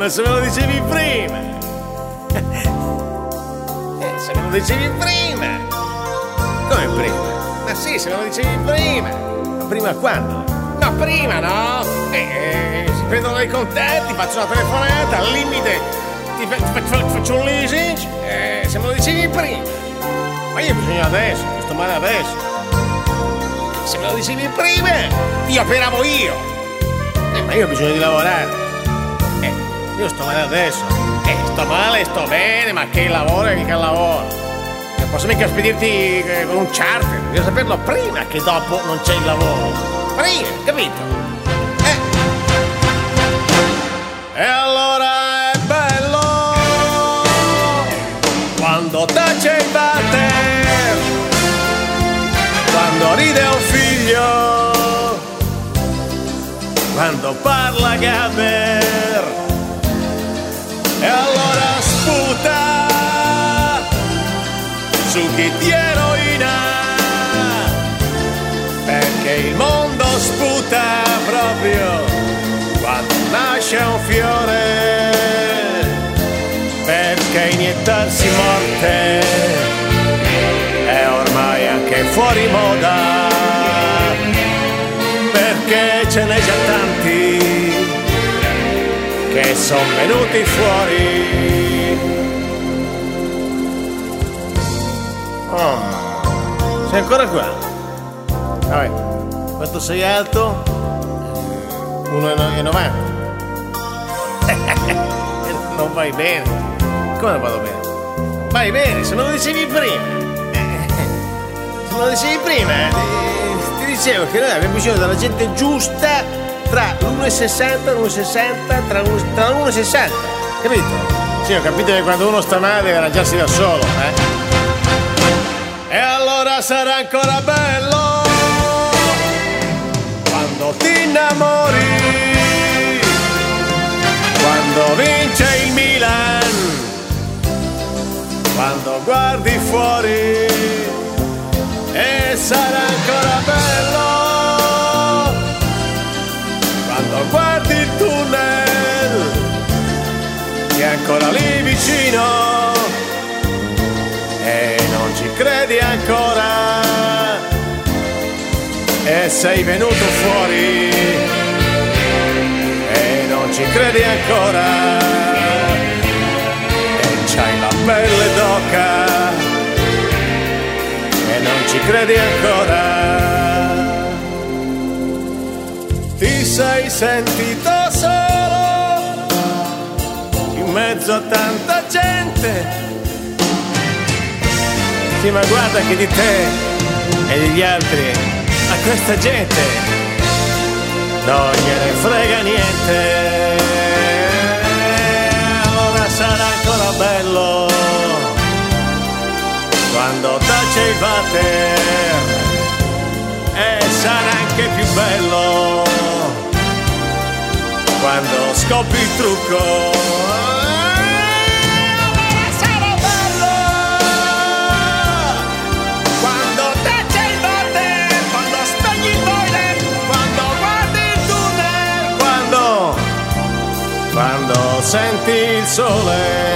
ma se me lo dicevi prima. Se me lo dicevi prima. Come prima? Ma sì, se me lo dicevi prima. Ma prima quando? No, prima no. Si prendono dei contatti, faccio una telefonata, al limite faccio un leasing. Se me lo dicevi prima. Ma io ho bisogno adesso, sto male adesso. Se me lo dicevi prima, ti operavo io. Ma io ho bisogno di lavorare. Io sto male adesso. Sto male, sto bene, ma che lavoro e che lavoro. Non posso mica spedirti con un charter. Devo saperlo prima che dopo non c'è il lavoro. Prima, capito? E allora è bello quando tace il water, quando ride un figlio, quando parla Gabber. E allora sputa su chi ti eroina, perché il mondo sputa proprio quando nasce un fiore, perché iniettarsi morte è ormai anche fuori moda, perché ce n'è già tanti che sono venuti fuori. Oh, sei ancora qua? Vabbè, quanto sei alto? 1,90. Non vai bene. Come non vado bene? Vai bene, se me lo dicevi prima. Se me lo dicevi prima, ti dicevo che noi abbiamo bisogno della gente giusta tra l'1,60 e l'1,60, tra l'1,60. Capito? Sì, ho capito che quando uno sta male deve arrangiarsi da solo, E allora sarà ancora bello quando ti innamori, quando vince il Milan, quando guardi fuori, e sarà ancora bello quando guardi il tunnel che è ancora lì vicino e non ci credi ancora, e sei venuto fuori e non ci credi ancora, e c'hai la pelle d'oca e non ci credi ancora. Ti sei sentito solo in mezzo a tanta gente. Sì, ma guarda che di te e degli altri a questa gente non gliene frega niente. Allora sarà ancora bello quando tace il water, e sarà anche più bello quando scopri il trucco. Sarà bello quando tace il water, quando spegni il boiler, quando guardi il tunnel, quando senti il sole